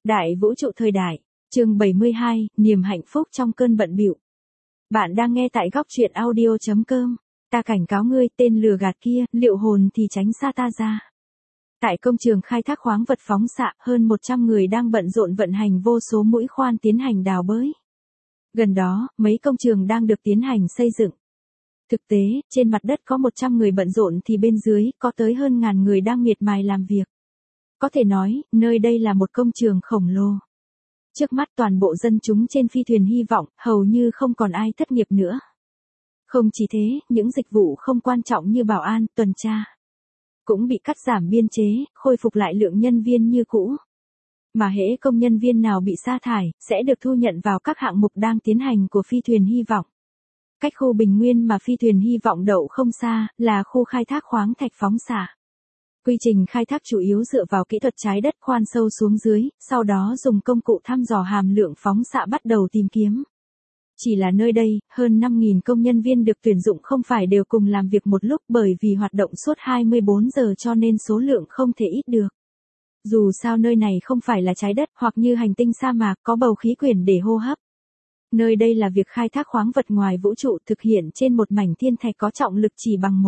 Đại vũ trụ thời đại, chương 72, niềm hạnh phúc trong cơn bận bịu. Bạn đang nghe tại góc truyện audio.com. Ta cảnh cáo ngươi, tên lừa gạt kia, liệu hồn thì tránh xa ta ra. Tại công trường khai thác khoáng vật phóng xạ, hơn 100 người đang bận rộn vận hành vô số mũi khoan tiến hành đào bới. Gần đó, mấy công trường đang được tiến hành xây dựng. Thực tế, trên mặt đất có 100 người bận rộn thì bên dưới có tới hơn ngàn người đang miệt mài làm việc. Có thể nói, nơi đây là một công trường khổng lồ. Trước mắt toàn bộ dân chúng trên phi thuyền hy vọng, hầu như không còn ai thất nghiệp nữa. Không chỉ thế, những dịch vụ không quan trọng như bảo an, tuần tra cũng bị cắt giảm biên chế, khôi phục lại lượng nhân viên như cũ. Mà hễ công nhân viên nào bị sa thải, sẽ được thu nhận vào các hạng mục đang tiến hành của phi thuyền hy vọng. Cách khu Bình Nguyên mà phi thuyền hy vọng đậu không xa, là khu khai thác khoáng thạch phóng xạ. Quy trình khai thác chủ yếu dựa vào kỹ thuật trái đất khoan sâu xuống dưới, sau đó dùng công cụ thăm dò hàm lượng phóng xạ bắt đầu tìm kiếm. Chỉ là nơi đây, hơn 5.000 công nhân viên được tuyển dụng không phải đều cùng làm việc một lúc, bởi vì hoạt động suốt 24 giờ cho nên số lượng không thể ít được. Dù sao nơi này không phải là trái đất hoặc như hành tinh sa mạc có bầu khí quyển để hô hấp. Nơi đây là việc khai thác khoáng vật ngoài vũ trụ thực hiện trên một mảnh thiên thạch có trọng lực chỉ bằng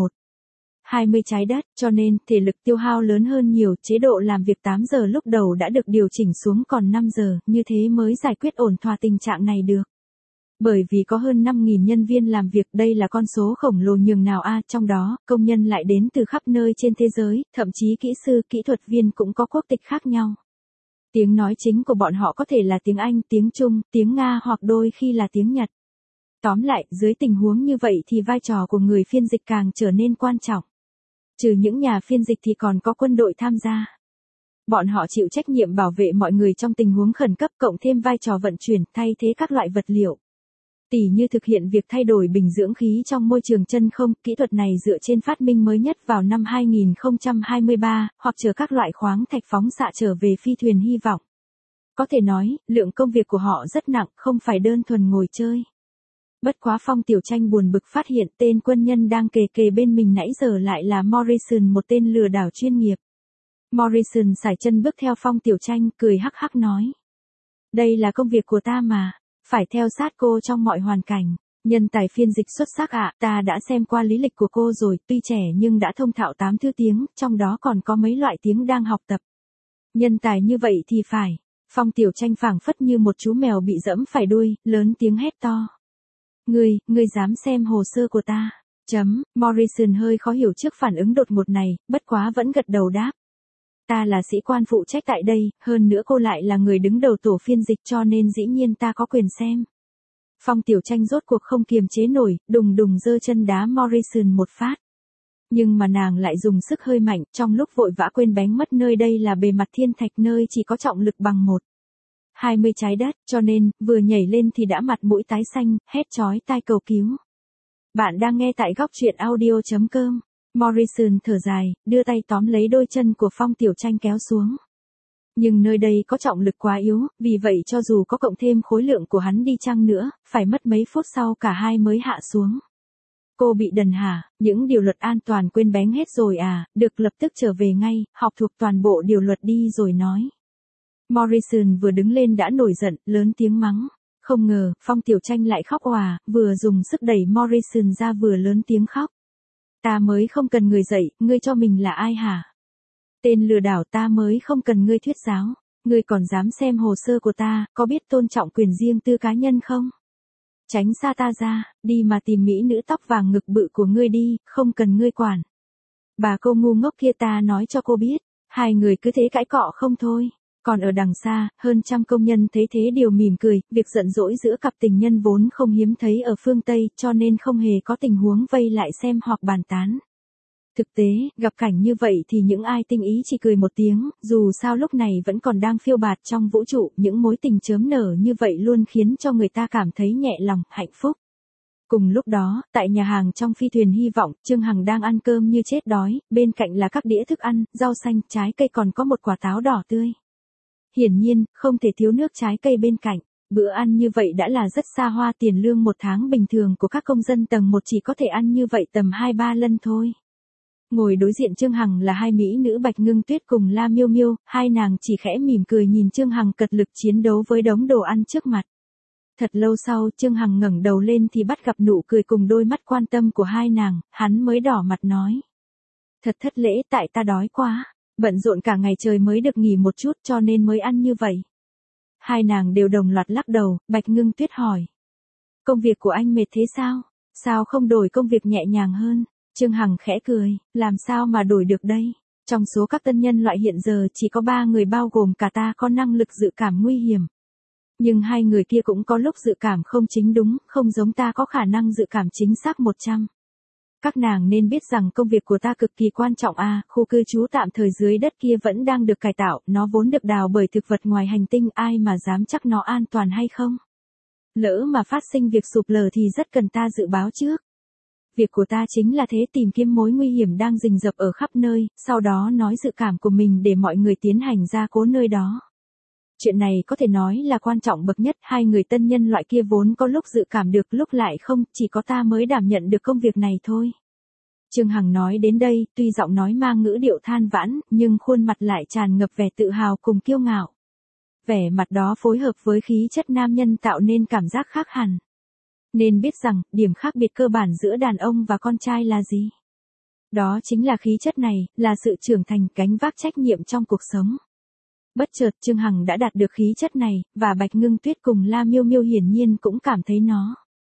1/20 trái đất, cho nên thể lực tiêu hao lớn hơn nhiều. Chế độ làm việc 8 giờ lúc đầu đã được điều chỉnh xuống còn 5 giờ, như thế mới giải quyết ổn thỏa tình trạng này được. Bởi vì có hơn 5.000 nhân viên làm việc, đây là con số khổng lồ nhường nào a, trong đó, công nhân lại đến từ khắp nơi trên thế giới, thậm chí kỹ sư, kỹ thuật viên cũng có quốc tịch khác nhau. Tiếng nói chính của bọn họ có thể là tiếng Anh, tiếng Trung, tiếng Nga hoặc đôi khi là tiếng Nhật. Tóm lại, dưới tình huống như vậy thì vai trò của người phiên dịch càng trở nên quan trọng. Trừ những nhà phiên dịch thì còn có quân đội tham gia. Bọn họ chịu trách nhiệm bảo vệ mọi người trong tình huống khẩn cấp, cộng thêm vai trò vận chuyển, thay thế các loại vật liệu. Tỉ như thực hiện việc thay đổi bình dưỡng khí trong môi trường chân không, kỹ thuật này dựa trên phát minh mới nhất vào năm 2023, hoặc chở các loại khoáng thạch phóng xạ trở về phi thuyền hy vọng. Có thể nói, lượng công việc của họ rất nặng, không phải đơn thuần ngồi chơi. Bất quá Phong Tiểu Tranh buồn bực phát hiện tên quân nhân đang kề bên mình nãy giờ lại là Morrison, một tên lừa đảo chuyên nghiệp. Morrison sải chân bước theo Phong Tiểu Tranh, cười hắc hắc nói. Đây là công việc của ta mà, phải theo sát cô trong mọi hoàn cảnh. Nhân tài phiên dịch xuất sắc ạ, ta đã xem qua lý lịch của cô rồi, tuy trẻ nhưng đã thông thạo 8 thứ tiếng, trong đó còn có mấy loại tiếng đang học tập. Nhân tài như vậy thì phải. Phong Tiểu Tranh phảng phất như một chú mèo bị dẫm phải đuôi, lớn tiếng hét to. Ngươi dám xem hồ sơ của ta? Morrison hơi khó hiểu trước phản ứng đột ngột này, bất quá vẫn gật đầu đáp. Ta là sĩ quan phụ trách tại đây, hơn nữa cô lại là người đứng đầu tổ phiên dịch cho nên dĩ nhiên ta có quyền xem. Phong Tiểu Tranh rốt cuộc không kiềm chế nổi, đùng đùng giơ chân đá Morrison một phát. Nhưng mà nàng lại dùng sức hơi mạnh, trong lúc vội vã quên bén mất nơi đây là bề mặt thiên thạch, nơi chỉ có trọng lực bằng 1/20 trái đất, cho nên, vừa nhảy lên thì đã mặt mũi tái xanh, hét chói tai cầu cứu. Bạn đang nghe tại góc truyện audio.com. Morrison thở dài, đưa tay tóm lấy đôi chân của Phong Tiểu Tranh kéo xuống. Nhưng nơi đây có trọng lực quá yếu, vì vậy cho dù có cộng thêm khối lượng của hắn đi chăng nữa, phải mất mấy phút sau cả hai mới hạ xuống. Cô bị đần hả? Những điều luật an toàn quên bén hết rồi à? Được, lập tức trở về ngay, học thuộc toàn bộ điều luật đi rồi nói. Morrison vừa đứng lên đã nổi giận, lớn tiếng mắng. Không ngờ, Phong Tiểu Tranh lại khóc òa, vừa dùng sức đẩy Morrison ra vừa lớn tiếng khóc. Ta mới không cần người dạy, ngươi cho mình là ai hả? Tên lừa đảo, ta mới không cần ngươi thuyết giáo. Ngươi còn dám xem hồ sơ của ta, có biết tôn trọng quyền riêng tư cá nhân không? Tránh xa ta ra, đi mà tìm mỹ nữ tóc vàng ngực bự của ngươi đi, không cần ngươi quản. Bà cô ngu ngốc kia, ta nói cho cô biết. Hai người cứ thế cãi cọ không thôi. Còn ở đằng xa, hơn trăm công nhân thấy thế đều mỉm cười, việc giận dỗi giữa cặp tình nhân vốn không hiếm thấy ở phương Tây, cho nên không hề có tình huống vây lại xem hoặc bàn tán. Thực tế, gặp cảnh như vậy thì những ai tinh ý chỉ cười một tiếng, dù sao lúc này vẫn còn đang phiêu bạt trong vũ trụ, những mối tình chớm nở như vậy luôn khiến cho người ta cảm thấy nhẹ lòng, hạnh phúc. Cùng lúc đó, tại nhà hàng trong phi thuyền hy vọng, Trương Hằng đang ăn cơm như chết đói, bên cạnh là các đĩa thức ăn, rau xanh, trái cây, còn có một quả táo đỏ tươi. Hiển nhiên, không thể thiếu nước trái cây bên cạnh. Bữa ăn như vậy đã là rất xa hoa, tiền lương một tháng bình thường của các công dân tầng 1 chỉ có thể ăn như vậy tầm 2-3 lần thôi. Ngồi đối diện Trương Hằng là hai mỹ nữ Bạch Ngưng Tuyết cùng La Miêu Miêu, hai nàng chỉ khẽ mỉm cười nhìn Trương Hằng cật lực chiến đấu với đống đồ ăn trước mặt. Thật lâu sau Trương Hằng ngẩng đầu lên thì bắt gặp nụ cười cùng đôi mắt quan tâm của hai nàng, hắn mới đỏ mặt nói. Thật thất lễ, tại ta đói quá, bận rộn cả ngày trời mới được nghỉ một chút cho nên mới ăn như vậy. Hai nàng đều đồng loạt lắc đầu, Bạch Ngưng Tuyết hỏi. Công việc của anh mệt thế sao? Sao không đổi công việc nhẹ nhàng hơn? Trương Hằng khẽ cười, làm sao mà đổi được đây? Trong số các tân nhân loại hiện giờ chỉ có 3 người bao gồm cả ta có năng lực dự cảm nguy hiểm. Nhưng hai người kia cũng có lúc dự cảm không chính đúng, không giống ta có khả năng dự cảm chính xác 100. Các nàng nên biết rằng công việc của ta cực kỳ quan trọng khu cư trú tạm thời dưới đất kia vẫn đang được cải tạo, nó vốn được đào bởi thực vật ngoài hành tinh, ai mà dám chắc nó an toàn hay không? Lỡ mà phát sinh việc sụp lở thì rất cần ta dự báo trước. Việc của ta chính là thế, tìm kiếm mối nguy hiểm đang rình rập ở khắp nơi, sau đó nói dự cảm của mình để mọi người tiến hành gia cố nơi đó. Chuyện này có thể nói là quan trọng bậc nhất, hai người tân nhân loại kia vốn có lúc dự cảm được lúc lại không, chỉ có ta mới đảm nhận được công việc này thôi. Trương Hằng nói đến đây, tuy giọng nói mang ngữ điệu than vãn, nhưng khuôn mặt lại tràn ngập vẻ tự hào cùng kiêu ngạo. Vẻ mặt đó phối hợp với khí chất nam nhân tạo nên cảm giác khác hẳn. Nên biết rằng, điểm khác biệt cơ bản giữa đàn ông và con trai là gì? Đó chính là khí chất này, là sự trưởng thành, gánh vác trách nhiệm trong cuộc sống. Bất chợt Trương Hằng đã đạt được khí chất này, và Bạch Ngưng Tuyết cùng La Miêu Miêu hiển nhiên cũng cảm thấy nó.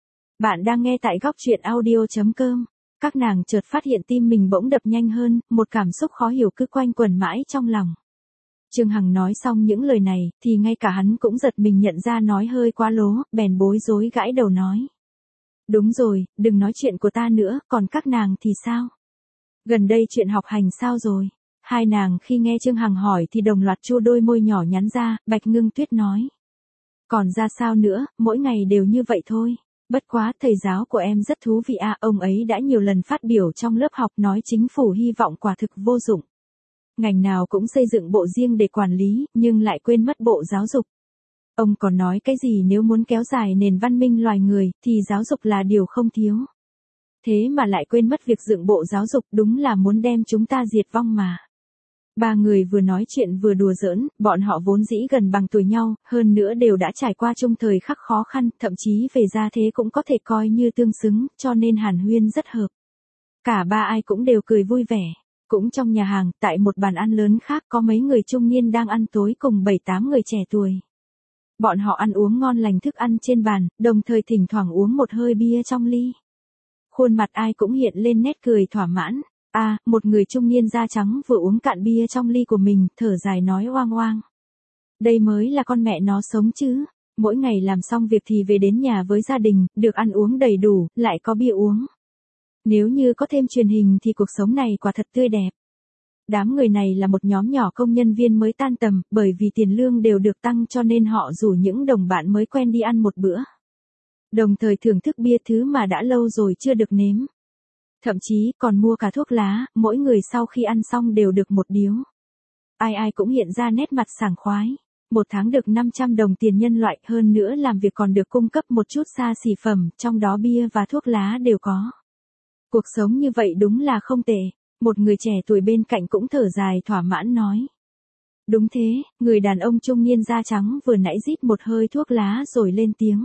Bạn đang nghe tại góc truyện audio.com. Các nàng chợt phát hiện tim mình bỗng đập nhanh hơn, một cảm xúc khó hiểu cứ quanh quẩn mãi trong lòng. Trương Hằng nói xong những lời này, thì ngay cả hắn cũng giật mình nhận ra nói hơi quá lố, bèn bối rối gãi đầu nói. Đúng rồi, đừng nói chuyện của ta nữa, còn các nàng thì sao? Gần đây chuyện học hành sao rồi? Hai nàng khi nghe Trương Hằng hỏi thì đồng loạt chua đôi môi nhỏ nhắn ra, Bạch Ngưng Tuyết nói. Còn ra sao nữa, mỗi ngày đều như vậy thôi. Bất quá, thầy giáo của em rất thú vị ông ấy đã nhiều lần phát biểu trong lớp học nói chính phủ hy vọng quả thực vô dụng. Ngành nào cũng xây dựng bộ riêng để quản lý, nhưng lại quên mất bộ giáo dục. Ông còn nói cái gì nếu muốn kéo dài nền văn minh loài người, thì giáo dục là điều không thiếu. Thế mà lại quên mất việc dựng bộ giáo dục, đúng là muốn đem chúng ta diệt vong mà. Ba người vừa nói chuyện vừa đùa giỡn, bọn họ vốn dĩ gần bằng tuổi nhau, hơn nữa đều đã trải qua chung thời khắc khó khăn, thậm chí về gia thế cũng có thể coi như tương xứng, cho nên hàn huyên rất hợp. Cả ba ai cũng đều cười vui vẻ. Cũng trong nhà hàng, tại một bàn ăn lớn khác có mấy người trung niên đang ăn tối cùng 7-8 người trẻ tuổi. Bọn họ ăn uống ngon lành thức ăn trên bàn, đồng thời thỉnh thoảng uống một hơi bia trong ly. Khuôn mặt ai cũng hiện lên nét cười thỏa mãn. Một người trung niên da trắng vừa uống cạn bia trong ly của mình, thở dài nói oang oang. Đây mới là con mẹ nó sống chứ. Mỗi ngày làm xong việc thì về đến nhà với gia đình, được ăn uống đầy đủ, lại có bia uống. Nếu như có thêm truyền hình thì cuộc sống này quả thật tươi đẹp. Đám người này là một nhóm nhỏ công nhân viên mới tan tầm, bởi vì tiền lương đều được tăng cho nên họ rủ những đồng bạn mới quen đi ăn một bữa. Đồng thời thưởng thức bia, thứ mà đã lâu rồi chưa được nếm. Thậm chí còn mua cả thuốc lá, mỗi người sau khi ăn xong đều được một điếu. Ai ai cũng hiện ra nét mặt sảng khoái. Một tháng được 500 đồng tiền nhân loại, hơn nữa làm việc còn được cung cấp một chút xa xỉ phẩm, trong đó bia và thuốc lá đều có. Cuộc sống như vậy đúng là không tệ. Một người trẻ tuổi bên cạnh cũng thở dài thỏa mãn nói. Đúng thế, người đàn ông trung niên da trắng vừa nãy rít một hơi thuốc lá rồi lên tiếng.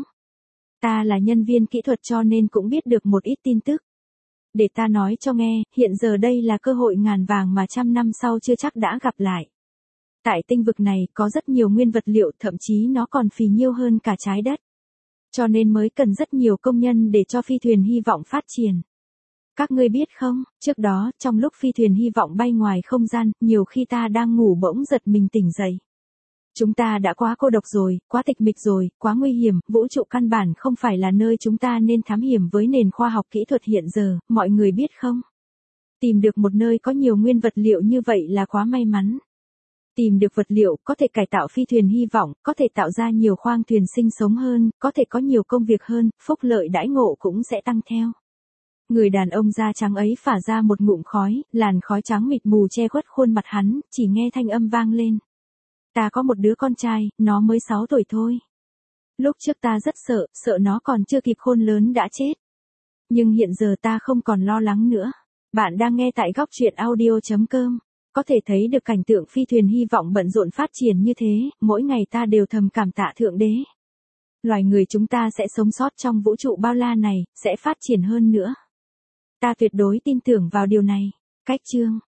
Ta là nhân viên kỹ thuật cho nên cũng biết được một ít tin tức. Để ta nói cho nghe, hiện giờ đây là cơ hội ngàn vàng mà 100 năm sau chưa chắc đã gặp lại. Tại tinh vực này có rất nhiều nguyên vật liệu, thậm chí nó còn phì nhiêu hơn cả trái đất. Cho nên mới cần rất nhiều công nhân để cho phi thuyền hy vọng phát triển. Các ngươi biết không, trước đó, trong lúc phi thuyền hy vọng bay ngoài không gian, nhiều khi ta đang ngủ bỗng giật mình tỉnh dậy. Chúng ta đã quá cô độc rồi, quá tịch mịch rồi, quá nguy hiểm, vũ trụ căn bản không phải là nơi chúng ta nên thám hiểm với nền khoa học kỹ thuật hiện giờ, mọi người biết không? Tìm được một nơi có nhiều nguyên vật liệu như vậy là quá may mắn. Tìm được vật liệu có thể cải tạo phi thuyền hy vọng, có thể tạo ra nhiều khoang thuyền sinh sống hơn, có thể có nhiều công việc hơn, phúc lợi đãi ngộ cũng sẽ tăng theo. Người đàn ông da trắng ấy phả ra một ngụm khói, làn khói trắng mịt mù che khuất khuôn mặt hắn, chỉ nghe thanh âm vang lên. Ta có một đứa con trai, nó mới 6 tuổi thôi. Lúc trước ta rất sợ nó còn chưa kịp khôn lớn đã chết. Nhưng hiện giờ ta không còn lo lắng nữa. Bạn đang nghe tại góc truyện audio.com. Có thể thấy được cảnh tượng phi thuyền hy vọng bận rộn phát triển như thế, mỗi ngày ta đều thầm cảm tạ Thượng Đế. Loài người chúng ta sẽ sống sót trong vũ trụ bao la này, sẽ phát triển hơn nữa. Ta tuyệt đối tin tưởng vào điều này. Cách chương